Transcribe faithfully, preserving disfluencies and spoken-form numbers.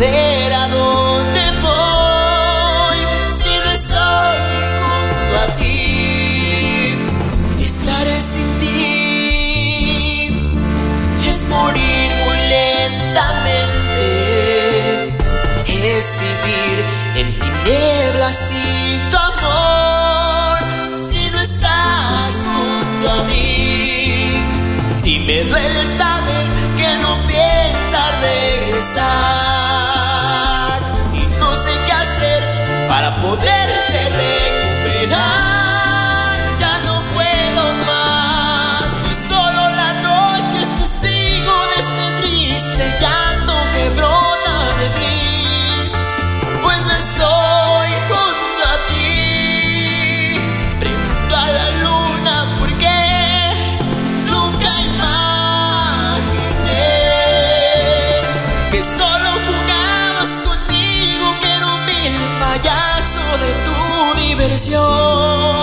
saber a dónde voy si no estoy junto a ti. Estaré sin ti es morir muy lentamente, es vivir en tinieblas sin tu amor si no estás junto a mí. Y me duele saber que no piensas regresar y no sé qué hacer para poderte recuperar. Ya no puedo más y solo la noche es testigo de este triste llanto que brota de mí, pues no estoy junto a ti. Pregunto a la luna por qué nunca imaginé que solo jugabas conmigo, que era un vil payaso de tu diversión.